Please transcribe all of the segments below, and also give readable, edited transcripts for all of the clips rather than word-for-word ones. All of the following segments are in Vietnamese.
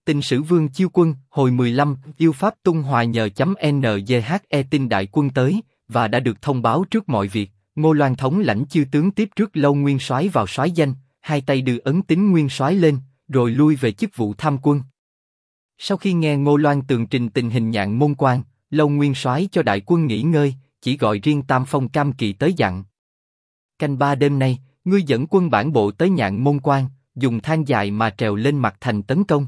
Tình sử Vương Chiêu Quân, hồi 15, yêu pháp tung hòa nhờ.NGHE tin đại quân tới, và đã được thông báo trước mọi việc. Ngô Loan thống lãnh chư tướng tiếp trước Lâu Nguyên Soái vào soái danh, hai tay đưa ấn tín Nguyên Soái lên, rồi lui về chức vụ tham quân. Sau khi nghe Ngô Loan tường trình tình hình Nhạn Môn Quan, Lâu Nguyên Soái cho đại quân nghỉ ngơi, chỉ gọi riêng Tam Phong Cam Kỳ tới dặn: canh 3 đêm nay, ngươi dẫn quân bản bộ tới Nhạn Môn Quan, dùng thang dài mà trèo lên mặt thành tấn công.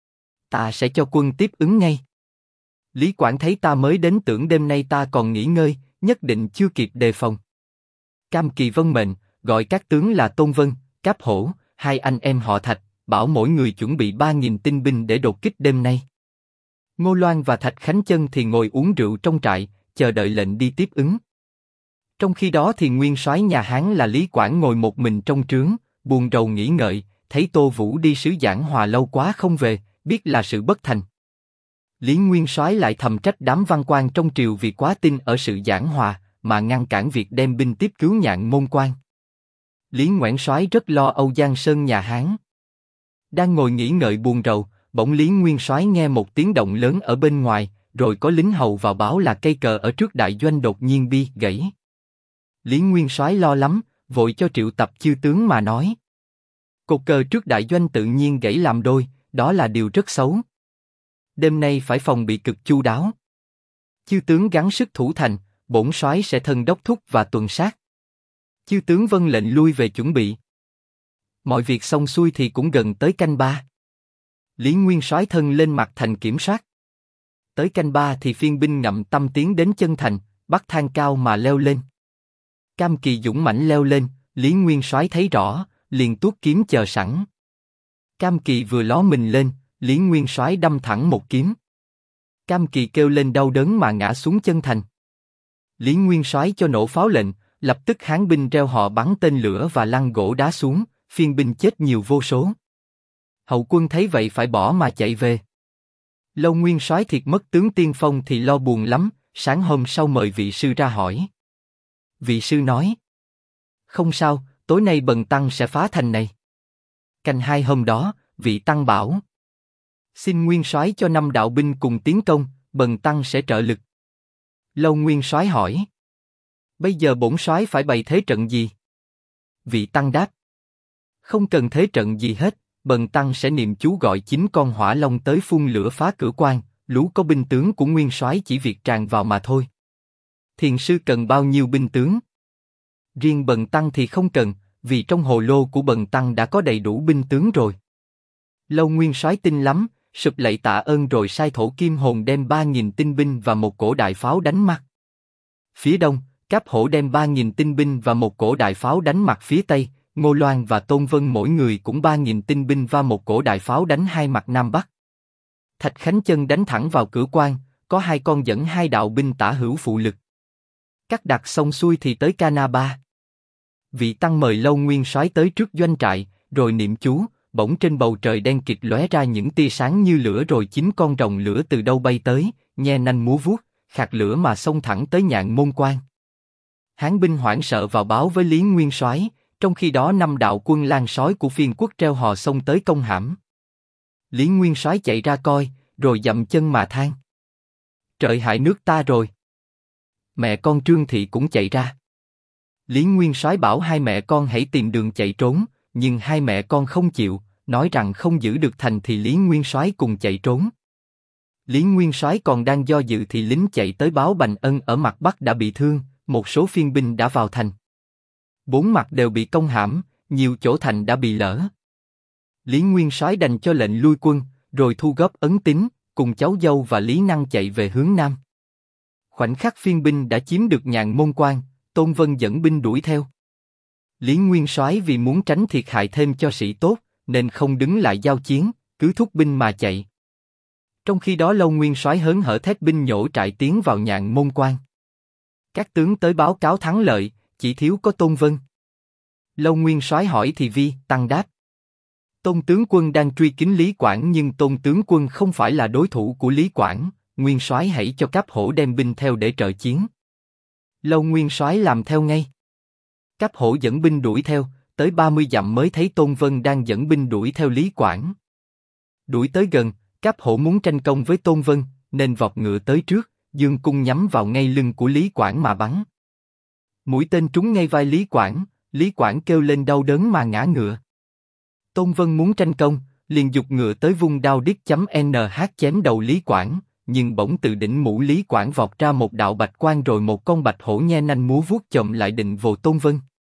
Ta sẽ cho quân tiếp ứng ngay. Lý Quảng thấy ta mới đến tưởng đêm nay ta còn nghỉ ngơi, nhất định chưa kịp đề phòng. Cam Kỳ vâng mệnh, gọi các tướng là Tôn Vân, Cáp Hổ, hai anh em họ Thạch, bảo mỗi người chuẩn bị 3.000 tinh binh để đột kích đêm nay. Ngô Loan và Thạch Khánh Chân thì ngồi uống rượu trong trại, chờ đợi lệnh đi tiếp ứng. Trong khi đó thì nguyên soái nhà Hán là Lý Quảng ngồi một mình trong trướng, buồn rầu nghĩ ngợi, thấy Tô Vũ đi sứ giảng hòa lâu quá không về, biết là sự bất thành. Lý Nguyên Soái lại thầm trách đám văn quan trong triều vì quá tin ở sự giảng hòa, mà ngăn cản việc đem binh tiếp cứu Nhạn Môn Quan. Lý Ngoãn Soái rất lo Âu Giang Sơn nhà Hán. Đang ngồi nghĩ ngợi buồn rầu, bỗng Lý Nguyên Soái nghe một tiếng động lớn ở bên ngoài, rồi có lính hầu vào báo là cây cờ ở trước đại doanh đột nhiên bi gãy. Lý Nguyên Soái lo lắm, vội cho triệu tập chư tướng mà nói: cột cờ trước đại doanh tự nhiên gãy làm đôi, đó là điều rất xấu. Đêm nay phải phòng bị cực chu đáo. Chư tướng gắng sức thủ thành, bổn soái sẽ thân đốc thúc và tuần sát. Chư tướng vâng lệnh lui về chuẩn bị. Mọi việc xong xuôi thì cũng gần tới canh 3. Lý Nguyên Soái thân lên mặt thành kiểm soát. Tới canh 3 thì phiên binh ngậm tâm tiến đến chân thành, bắt thang cao mà leo lên. Cam Kỳ dũng mãnh leo lên, Lý Nguyên Soái thấy rõ, liền tuốt kiếm chờ sẵn. Cam Kỳ vừa ló mình lên, Lý Nguyên Soái đâm thẳng một kiếm. Cam Kỳ kêu lên đau đớn mà ngã xuống chân thành. Lý Nguyên Soái cho nổ pháo lệnh, lập tức Hán binh reo hò bắn tên lửa và lăn gỗ đá xuống, phiên binh chết nhiều vô số. Hậu quân thấy vậy phải bỏ mà chạy về. Lâu Nguyên Soái thiệt mất tướng tiên phong thì lo buồn lắm, sáng hôm sau mời vị sư ra hỏi. Vị sư nói: không sao, tối nay Bần tăng sẽ phá thành này. Canh 2 hôm đó, vị tăng bảo: xin Nguyên Soái cho 5 đạo binh cùng tiến công, Bần tăng sẽ trợ lực. Lâu Nguyên Soái hỏi: bây giờ bổn soái phải bày thế trận gì? Vị tăng đáp: không cần thế trận gì hết, Bần tăng sẽ niệm chú gọi 9 con hỏa long tới phun lửa phá cửa quan, lú có binh tướng của Nguyên Soái chỉ việc tràn vào mà thôi. Thiền sư cần bao nhiêu binh tướng? Riêng Bần tăng thì không cần, vì trong hồ lô của Bần tăng đã có đầy đủ binh tướng rồi. Lâu Nguyên Soái tin lắm, sụp lạy tạ ơn rồi sai Thổ Kim Hồn đem 3.000 tinh binh và một cổ đại pháo đánh mặt. Phía đông, Cáp Hổ đem 3.000 tinh binh và một cổ đại pháo đánh mặt phía tây. Ngô Loan và Tôn Vân mỗi người cũng 3.000 tinh binh và một cổ đại pháo đánh hai mặt nam bắc. Thạch Khánh Chân đánh thẳng vào cửa quan, có 2 con dẫn 2 đạo binh tả hữu phụ lực. Cắt đặt xong xuôi thì tới Cana Ba. Vị tăng mời Lâu Nguyên Soái tới trước doanh trại, rồi niệm chú, bỗng trên bầu trời đen kịt lóe ra những tia sáng như lửa, rồi 9 con rồng lửa từ đâu bay tới, nhe nanh múa vuốt, khạc lửa mà xông thẳng tới Nhạn Môn Quan. Hán binh hoảng sợ vào báo với Lý Nguyên Soái. Trong khi đó 5 đạo quân lang sói của phiên quốc treo hò xông tới công hãm. Lý Nguyên Soái chạy ra coi, rồi dậm chân mà than: trời hại nước ta rồi. Mẹ con Trương Thị cũng chạy ra. Lý Nguyên Soái bảo hai mẹ con hãy tìm đường chạy trốn, nhưng hai mẹ con không chịu, nói rằng không giữ được thành thì Lý Nguyên Soái cùng chạy trốn. Lý Nguyên Soái còn đang do dự thì lính chạy tới báo Bành Ân ở mặt bắc đã bị thương, một số phiên binh đã vào thành. 4 mặt đều bị công hãm, nhiều chỗ thành đã bị lở. Lý Nguyên Soái đành cho lệnh lui quân, rồi thu góp ấn tín, cùng cháu dâu và Lý Năng chạy về hướng nam. Khoảnh khắc phiên binh đã chiếm được Nhạn Môn Quan, Tôn Vân dẫn binh đuổi theo. Lý Nguyên Soái vì muốn tránh thiệt hại thêm cho sĩ tốt, nên không đứng lại giao chiến, cứ thúc binh mà chạy. Trong khi đó Lâu Nguyên Soái hớn hở thét binh nhổ trại tiến vào Nhạn Môn Quan. Các tướng tới báo cáo thắng lợi, chỉ thiếu có Tôn Vân. Lâu Nguyên Soái hỏi thì Vi tăng đáp: Tôn tướng quân đang truy kính Lý Quảng, nhưng Tôn tướng quân không phải là đối thủ của Lý Quảng. Nguyên Soái hãy cho Cáp Hổ đem binh theo để trợ chiến. Lâu Nguyên Soái làm theo ngay. Cáp Hổ dẫn binh đuổi theo, tới 30 dặm mới thấy Tôn Vân đang dẫn binh đuổi theo Lý Quảng. Đuổi tới gần, Cáp Hổ muốn tranh công với Tôn Vân, nên vọt ngựa tới trước, dương cung nhắm vào ngay lưng của Lý Quảng mà bắn. Mũi tên trúng ngay vai Lý Quảng kêu lên đau đớn mà ngã ngựa. Tôn Vân muốn tranh công, liền giục ngựa tới vung đao điếc.nh chém đầu Lý Quảng, nhưng bỗng từ đỉnh mũ Lý Quảng vọt ra một đạo bạch quang rồi một con bạch hổ nhe nanh múa vuốt chộm lại định vồ Tôn Vân.